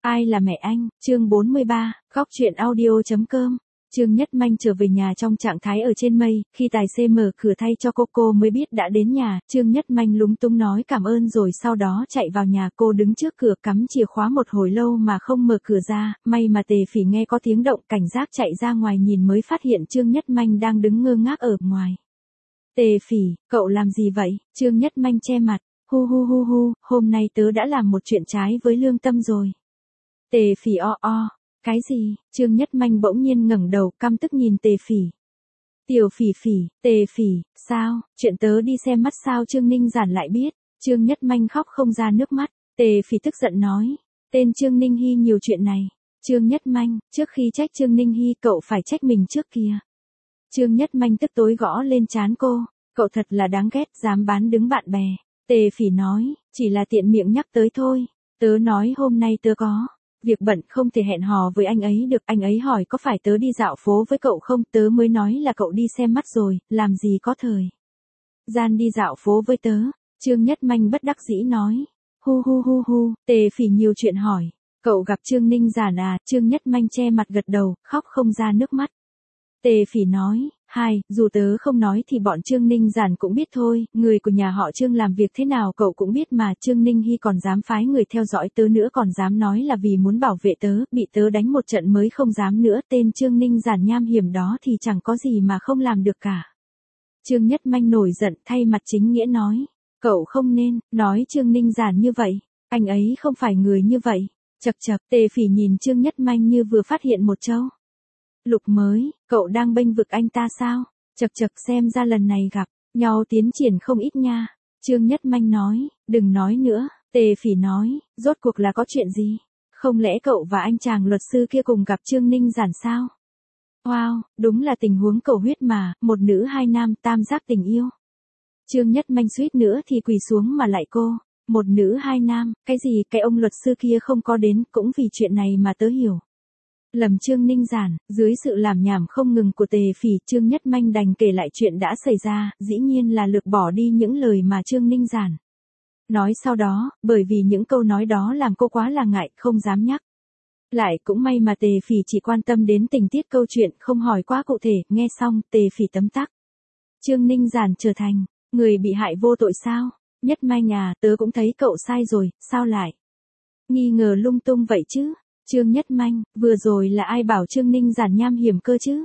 Ai là mẹ anh, chương 43, góc truyện audio.com. Trương Nhất Manh trở về nhà trong trạng thái ở trên mây, khi tài xế mở cửa thay cho cô mới biết đã đến nhà, Trương Nhất Manh lúng túng nói cảm ơn rồi sau đó chạy vào nhà. Cô đứng trước cửa cắm chìa khóa một hồi lâu mà không mở cửa ra, may mà Tề Phỉ nghe có tiếng động cảnh giác chạy ra ngoài nhìn mới phát hiện Trương Nhất Manh đang đứng ngơ ngác ở ngoài. Tề Phỉ, cậu làm gì vậy? Trương Nhất Manh che mặt, hu, hôm nay tớ đã làm một chuyện trái với lương tâm rồi. Tề Phỉ cái gì? Trương Nhất Manh bỗng nhiên ngẩng đầu căm tức nhìn Tề Phỉ. Tiểu Phỉ Phỉ, Tề Phỉ, sao? Chuyện tớ đi xem mắt sao Trương Ninh Giản lại biết? Trương Nhất Manh khóc không ra nước mắt. Tề Phỉ tức giận nói, tên Trương Ninh Hy nhiều chuyện này. Trương Nhất Manh, trước khi trách Trương Ninh Hy cậu phải trách mình trước kia. Trương Nhất Manh tức tối gõ lên trán cô, cậu thật là đáng ghét, dám bán đứng bạn bè. Tề Phỉ nói, chỉ là tiện miệng nhắc tới thôi. Tớ nói hôm nay tớ có việc bận không thể hẹn hò với anh ấy được, anh ấy hỏi có phải tớ đi dạo phố với cậu không, tớ mới nói là cậu đi xem mắt rồi, làm gì có thời gian đi dạo phố với tớ. Trương Nhất Manh bất đắc dĩ nói, hu, Tề Phỉ nhiều chuyện hỏi, cậu gặp Trương Ninh Giản à? Trương Nhất Manh che mặt gật đầu, khóc không ra nước mắt. Tề Phỉ nói, dù tớ không nói thì bọn Trương Ninh Giản cũng biết thôi, người của nhà họ Trương làm việc thế nào cậu cũng biết mà. Trương Ninh Hy còn dám phái người theo dõi tớ nữa, còn dám nói là vì muốn bảo vệ tớ, bị tớ đánh một trận mới không dám nữa. Tên Trương Ninh Giản nham hiểm đó thì chẳng có gì mà không làm được cả. Trương Nhất Manh nổi giận thay mặt chính nghĩa nói, cậu không nên nói Trương Ninh Giản như vậy, anh ấy không phải người như vậy. Chậc, Tề Phỉ nhìn Trương Nhất Manh như vừa phát hiện một châu lục mới, cậu đang bênh vực anh ta sao? Chậc, xem ra lần này gặp nhau tiến triển không ít nha. Trương Nhất Manh nói, đừng nói nữa. Tề Phỉ nói, rốt cuộc là có chuyện gì? Không lẽ cậu và anh chàng luật sư kia cùng gặp Trương Ninh Giản sao? Wow, đúng là tình huống cầu huyết mà, một nữ hai nam, tam giác tình yêu. Trương Nhất Manh suýt nữa thì quỳ xuống mà lại cô. Một nữ hai nam, cái gì? Cái ông luật sư kia không có đến, cũng vì chuyện này mà tớ hiểu lầm Trương Ninh Giản. Dưới sự làm nhảm không ngừng của Tề Phỉ, Trương Nhất Manh đành kể lại chuyện đã xảy ra, dĩ nhiên là lược bỏ đi những lời mà Trương Ninh Giản nói sau đó, bởi vì những câu nói đó làm cô quá là ngại, không dám nhắc lại. Cũng may mà Tề Phỉ chỉ quan tâm đến tình tiết câu chuyện, không hỏi quá cụ thể. Nghe xong, Tề Phỉ tấm tắc, Trương Ninh Giản trở thành người bị hại vô tội sao? Nhất Manh à, tớ cũng thấy cậu sai rồi, sao lại nghi ngờ lung tung vậy chứ? Trương Nhất Manh, vừa rồi là ai bảo Trương Ninh Giản nham hiểm cơ chứ?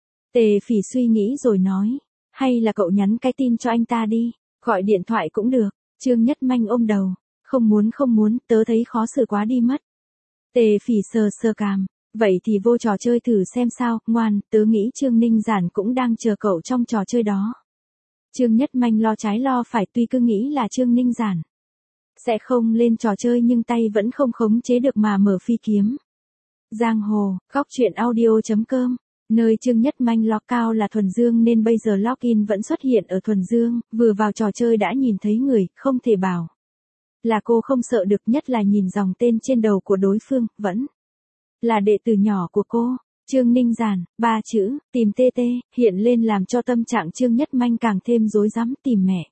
Tề Phỉ suy nghĩ rồi nói, hay là cậu nhắn cái tin cho anh ta đi, gọi điện thoại cũng được. Trương Nhất Manh ôm đầu, không muốn, tớ thấy khó xử quá đi mất. Tề Phỉ sờ cằm, vậy thì vô trò chơi thử xem sao, ngoan, tớ nghĩ Trương Ninh Giản cũng đang chờ cậu trong trò chơi đó. Trương Nhất Manh lo trái lo phải, tuy cứ nghĩ là Trương Ninh Giản sẽ không lên trò chơi nhưng tay vẫn không khống chế được mà mở phi kiếm. Giang hồ, góc truyện audio.com, nơi Trương Nhất Manh log cao là Thuần Dương nên bây giờ login vẫn xuất hiện ở Thuần Dương, vừa vào trò chơi đã nhìn thấy người, không thể bảo là cô không sợ được, nhất là nhìn dòng tên trên đầu của đối phương, vẫn là đệ tử nhỏ của cô. Trương Ninh Giản, 3 chữ, tìm TT, hiện lên làm cho tâm trạng Trương Nhất Manh càng thêm rối rắm. Tìm mẹ.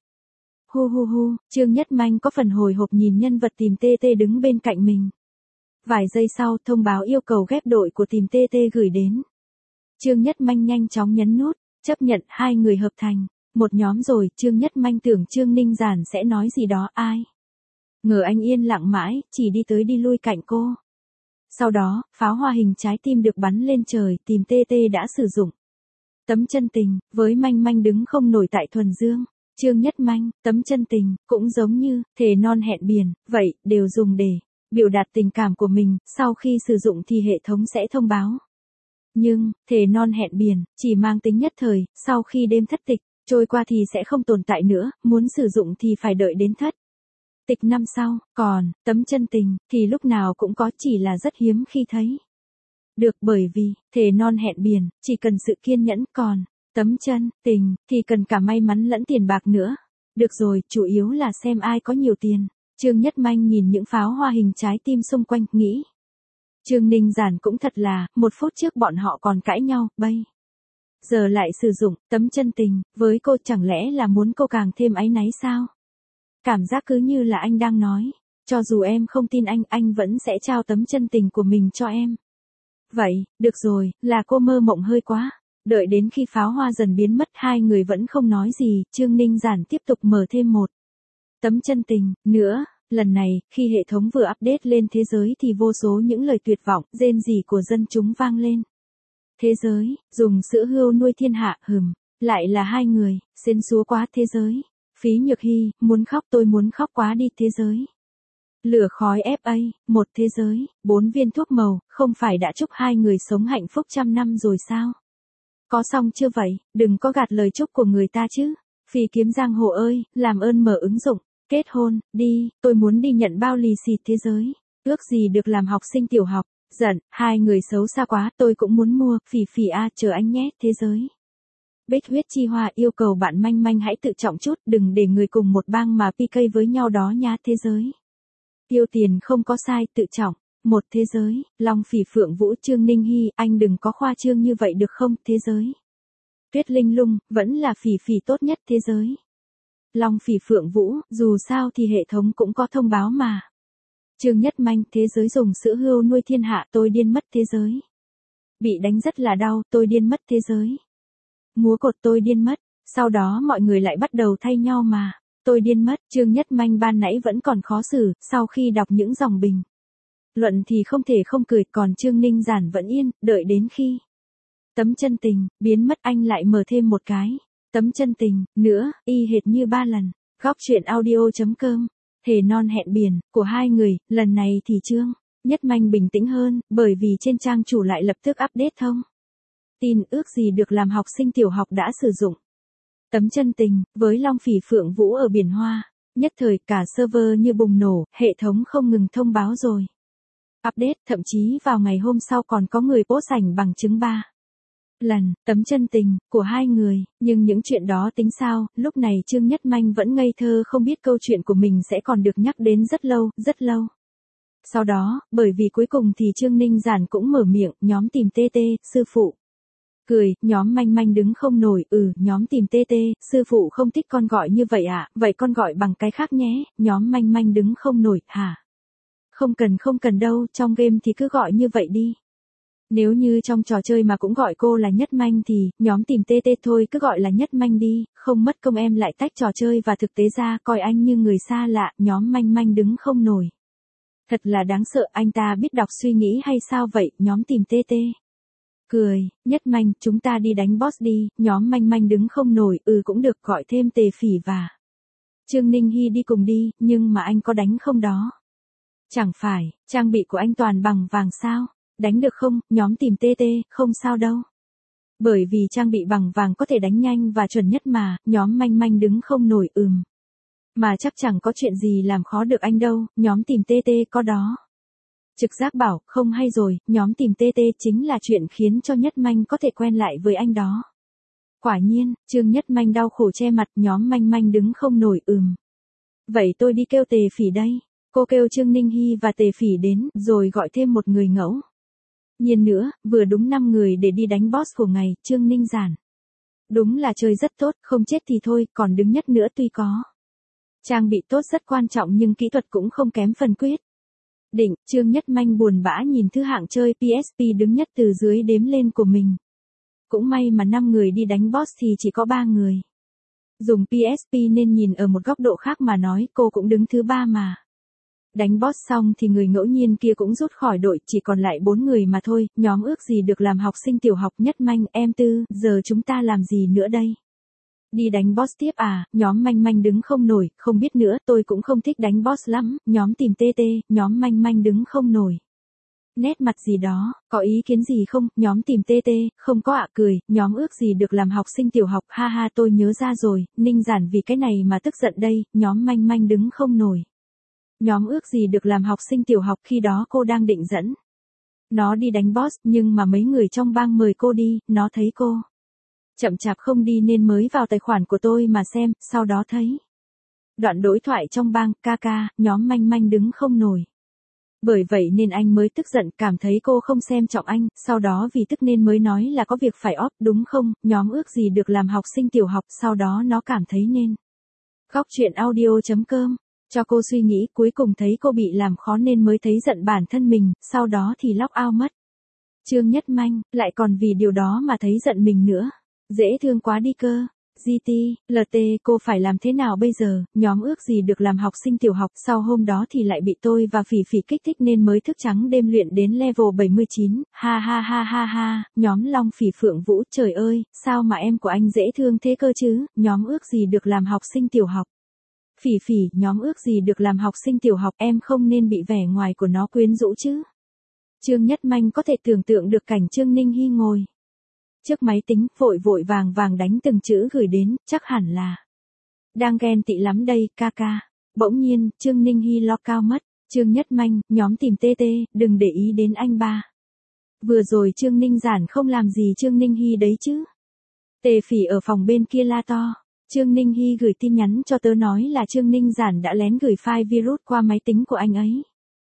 Hu, Trương Nhất Manh có phần hồi hộp nhìn nhân vật tìm TT đứng bên cạnh mình. Vài giây sau, thông báo yêu cầu ghép đội của tìm TT gửi đến. Trương Nhất Manh nhanh chóng nhấn nút, chấp nhận, hai người hợp thành một nhóm rồi. Trương Nhất Manh tưởng Trương Ninh Giản sẽ nói gì đó, ai ngờ anh yên lặng mãi, chỉ đi tới đi lui cạnh cô. Sau đó, pháo hoa hình trái tim được bắn lên trời, tìm TT đã sử dụng tấm chân tình, với Manh Manh đứng không nổi tại Thuần Dương. Trương Nhất Manh, tấm chân tình, cũng giống như thề non hẹn biển, vậy, đều dùng để biểu đạt tình cảm của mình, sau khi sử dụng thì hệ thống sẽ thông báo. Nhưng, thề non hẹn biển, chỉ mang tính nhất thời, sau khi đêm thất tịch trôi qua thì sẽ không tồn tại nữa, muốn sử dụng thì phải đợi đến thất tịch năm sau. Còn, tấm chân tình, thì lúc nào cũng có, chỉ là rất hiếm khi thấy được, bởi vì, thề non hẹn biển, chỉ cần sự kiên nhẫn, còn tấm chân tình thì cần cả may mắn lẫn tiền bạc nữa. Được rồi, chủ yếu là xem ai có nhiều tiền. Trương Nhất Manh nhìn những pháo hoa hình trái tim xung quanh, nghĩ Trương Ninh Giản cũng thật là, 1 phút trước bọn họ còn cãi nhau, bây giờ lại sử dụng tấm chân tình với cô, chẳng lẽ là muốn cô càng thêm áy náy sao? Cảm giác cứ như là anh đang nói Cho dù em không tin anh vẫn sẽ trao tấm chân tình của mình cho em. Vậy, được rồi, là cô mơ mộng hơi quá. Đợi đến khi pháo hoa dần biến mất hai người vẫn không nói gì, Trương Ninh Giản tiếp tục mở thêm một tấm chân tình nữa. Lần này, khi hệ thống vừa update lên thế giới thì vô số những lời tuyệt vọng, rên rỉ của dân chúng vang lên. Thế giới, dùng sữa hươu nuôi thiên hạ, lại là hai người, xin xúa quá thế giới. Phí Nhược Hy, muốn khóc tôi muốn khóc quá đi thế giới. Lửa khói FA, một thế giới, 4 viên thuốc màu, không phải đã chúc hai người sống hạnh phúc 100 năm rồi sao? Có xong chưa vậy, đừng có gạt lời chúc của người ta chứ. Phỉ Kiếm Giang Hồ ơi, làm ơn mở ứng dụng, kết hôn, đi, tôi muốn đi nhận bao lì xì thế giới. Ước gì được làm học sinh tiểu học, giận, hai người xấu xa quá, tôi cũng muốn mua, Phỉ chờ anh nhé, thế giới. Bích Huyết Chi Hoa yêu cầu bạn manh manh hãy tự trọng chút, đừng để người cùng một bang mà PK với nhau đó nha thế giới. Tiêu tiền không có sai, tự trọng. Một thế giới, Long Phỉ Phượng Vũ Trương Ninh Hy, anh đừng có khoa trương như vậy được không, thế giới. Tuyết Linh Lung, vẫn là Phỉ tốt nhất thế giới. Long Phỉ Phượng Vũ, dù sao thì hệ thống cũng có thông báo mà. Trương Nhất Manh, thế giới dùng sữa hươu nuôi thiên hạ, tôi điên mất thế giới. Bị đánh rất là đau, tôi điên mất thế giới. Múa cột tôi điên mất, sau đó mọi người lại bắt đầu thay nhau mà. Tôi điên mất, Trương Nhất Manh ban nãy vẫn còn khó xử, sau khi đọc những dòng bình luận thì không thể không cười, còn Trương Ninh Giản vẫn yên, đợi đến khi tấm chân tình biến mất anh lại mở thêm một cái tấm chân tình nữa, y hệt như 3 lần. Góc truyện audio.com, thề non hẹn biển của hai người, lần này thì Trương Nhất Manh bình tĩnh hơn, bởi vì trên trang chủ lại lập tức update thông tin ước gì được làm học sinh tiểu học đã sử dụng tấm chân tình với Long Phỉ Phượng Vũ ở biển Hoa. Nhất thời cả server như bùng nổ, hệ thống không ngừng thông báo rồi update, thậm chí vào ngày hôm sau còn có người post ảnh bằng chứng 3 lần tấm chân tình của hai người, nhưng những chuyện đó tính sao, lúc này Trương Nhất Manh vẫn ngây thơ không biết câu chuyện của mình sẽ còn được nhắc đến rất lâu, rất lâu. Sau đó, bởi vì cuối cùng thì Trương Ninh Giản cũng mở miệng, nhóm tìm TT, sư phụ. Cười, nhóm manh manh đứng không nổi, nhóm tìm TT, sư phụ không thích con gọi như vậy à, vậy con gọi bằng cái khác nhé, nhóm manh manh đứng không nổi, hả? Không cần đâu, trong game thì cứ gọi như vậy đi. Nếu như trong trò chơi mà cũng gọi cô là Nhất Manh thì, nhóm tìm TT thôi cứ gọi là Nhất Manh đi, không mất công em lại tách trò chơi và thực tế ra, coi anh như người xa lạ, nhóm manh manh đứng không nổi. Thật là đáng sợ, anh ta biết đọc suy nghĩ hay sao vậy, nhóm tìm TT. Cười, Nhất Manh, chúng ta đi đánh boss đi, nhóm manh manh đứng không nổi, cũng được, gọi thêm Tề Phỉ và Trương Ninh Hy đi cùng đi, nhưng mà anh có đánh không đó? Chẳng phải, trang bị của anh toàn bằng vàng sao? Đánh được không, nhóm tìm TT, không sao đâu. Bởi vì trang bị bằng vàng có thể đánh nhanh và chuẩn nhất mà, nhóm manh manh đứng không nổi, Mà chắc chẳng có chuyện gì làm khó được anh đâu, nhóm tìm TT có đó. Trực giác bảo, không hay rồi, nhóm tìm TT chính là chuyện khiến cho Nhất Manh có thể quen lại với anh đó. Quả nhiên, Trương Nhất Manh đau khổ che mặt, nhóm manh manh đứng không nổi, Vậy tôi đi kêu Tề Phỉ đây. Cô kêu Trương Ninh Hy và Tề Phỉ đến, rồi gọi thêm một người ngẫu nhiên nữa, vừa đúng 5 người để đi đánh boss của ngày, Trương Ninh Giản. Đúng là chơi rất tốt, không chết thì thôi, còn đứng nhất nữa tuy có trang bị tốt rất quan trọng nhưng kỹ thuật cũng không kém phần quyết định. Trương Nhất Manh buồn bã nhìn thứ hạng chơi PSP đứng nhất từ dưới đếm lên của mình. Cũng may mà 5 người đi đánh boss thì chỉ có 3 người dùng PSP nên nhìn ở một góc độ khác mà nói, cô cũng đứng thứ 3 mà. Đánh boss xong thì người ngẫu nhiên kia cũng rút khỏi đội, chỉ còn lại 4 người mà thôi, nhóm ước gì được làm học sinh tiểu học. Nhất Manh, em Tư, giờ chúng ta làm gì nữa đây? Đi đánh boss tiếp à, nhóm manh manh đứng không nổi, không biết nữa, tôi cũng không thích đánh boss lắm, nhóm tìm TT, nhóm manh manh đứng không nổi. Nét mặt gì đó, có ý kiến gì không, nhóm tìm TT, không có ạ. Cười, nhóm ước gì được làm học sinh tiểu học, ha ha tôi nhớ ra rồi, Ninh Giản vì cái này mà tức giận đây, nhóm manh manh đứng không nổi. Nhóm ước gì được làm học sinh tiểu học, khi đó cô đang định dẫn nó đi đánh boss, nhưng mà mấy người trong bang mời cô đi, nó thấy cô chậm chạp không đi nên mới vào tài khoản của tôi mà xem, sau đó thấy đoạn đối thoại trong bang, ca, nhóm manh manh đứng không nổi. Bởi vậy nên anh mới tức giận, cảm thấy cô không xem trọng anh, sau đó vì tức nên mới nói là có việc phải off, đúng không, nhóm ước gì được làm học sinh tiểu học, sau đó nó cảm thấy nên. Góc truyện audio.com Cho cô suy nghĩ, cuối cùng thấy cô bị làm khó nên mới thấy giận bản thân mình, sau đó thì log out mất. Trương Nhất Manh, lại còn vì điều đó mà thấy giận mình nữa. Dễ thương quá đi cơ. GT, LT, cô phải làm thế nào bây giờ, nhóm ước gì được làm học sinh tiểu học, sau hôm đó thì lại bị tôi và Phỉ Phỉ kích thích nên mới thức trắng đêm luyện đến level 79, ha ha ha ha ha, nhóm Long Phỉ Phượng Vũ, trời ơi, sao mà em của anh dễ thương thế cơ chứ, nhóm ước gì được làm học sinh tiểu học. Phỉ Phỉ, nhóm ước gì được làm học sinh tiểu học, em không nên bị vẻ ngoài của nó quyến rũ chứ. Trương Nhất Manh có thể tưởng tượng được cảnh Trương Ninh Hy ngồi trước máy tính, vội vội vàng vàng đánh từng chữ gửi đến, chắc hẳn là đang ghen tị lắm đây, ca ca. Bỗng nhiên, Trương Ninh Hy lo cao mất. Trương Nhất Manh, nhóm tìm TT, đừng để ý đến anh ba. Vừa rồi Trương Ninh Giản không làm gì Trương Ninh Hy đấy chứ. Tề Phỉ ở phòng bên kia la to. Trương Ninh Hy gửi tin nhắn cho tớ nói là Trương Ninh Giản đã lén gửi file virus qua máy tính của anh ấy.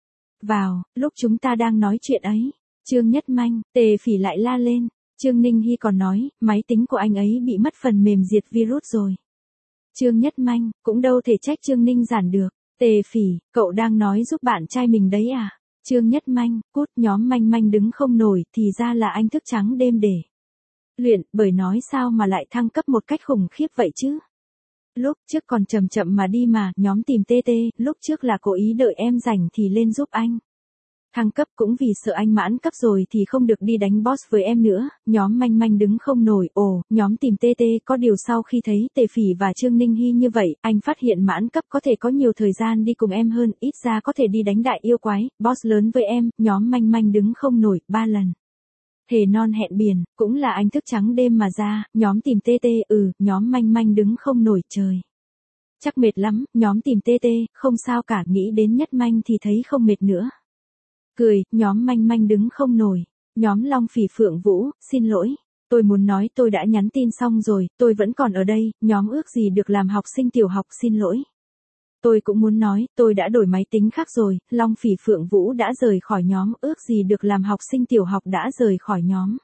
Vào, lúc chúng ta đang nói chuyện ấy. Trương Nhất Manh, Tề Phỉ lại la lên. Trương Ninh Hy còn nói, máy tính của anh ấy bị mất phần mềm diệt virus rồi. Trương Nhất Manh, cũng đâu thể trách Trương Ninh Giản được. Tề Phỉ, cậu đang nói giúp bạn trai mình đấy à? Trương Nhất Manh, cút, nhóm Manh Manh đứng không nổi, thì ra là anh thức trắng đêm để luyện, bởi nói sao mà lại thăng cấp một cách khủng khiếp vậy chứ? Lúc trước còn chậm chậm mà đi mà, nhóm tìm TT, lúc trước là cố ý đợi em rảnh thì lên giúp anh. Thăng cấp cũng vì sợ anh mãn cấp rồi thì không được đi đánh boss với em nữa, nhóm Manh Manh đứng không nổi, nhóm tìm TT, có điều sau khi thấy Tề Phỉ và Trương Ninh Hy như vậy, anh phát hiện mãn cấp có thể có nhiều thời gian đi cùng em hơn, ít ra có thể đi đánh đại yêu quái, boss lớn với em, nhóm Manh Manh đứng không nổi, 3 lần. Thề non hẹn biển, cũng là anh thức trắng đêm mà ra, nhóm tìm TT, nhóm Manh Manh đứng không nổi trời. Chắc mệt lắm, nhóm tìm TT, không sao cả, nghĩ đến Nhất Manh thì thấy không mệt nữa. Cười, nhóm Manh Manh đứng không nổi. Nhóm Long Phỉ Phượng Vũ, xin lỗi. Tôi muốn nói tôi đã nhắn tin xong rồi, tôi vẫn còn ở đây, nhóm ước gì được làm học sinh tiểu học, xin lỗi. Tôi cũng muốn nói, tôi đã đổi máy tính khác rồi, Long Phỉ Phượng Vũ đã rời khỏi nhóm, ước gì được làm học sinh tiểu học đã rời khỏi nhóm.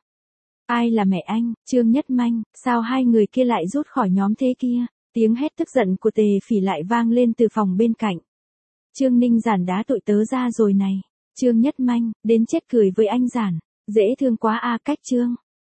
Ai là mẹ anh, Trương Nhất Manh, sao hai người kia lại rút khỏi nhóm thế kia? Tiếng hét tức giận của Tề Phỉ lại vang lên từ phòng bên cạnh. Trương Ninh Giản đá tụi tớ ra rồi này. Trương Nhất Manh, đến chết cười với anh Giản. Dễ thương quá a, cách Trương.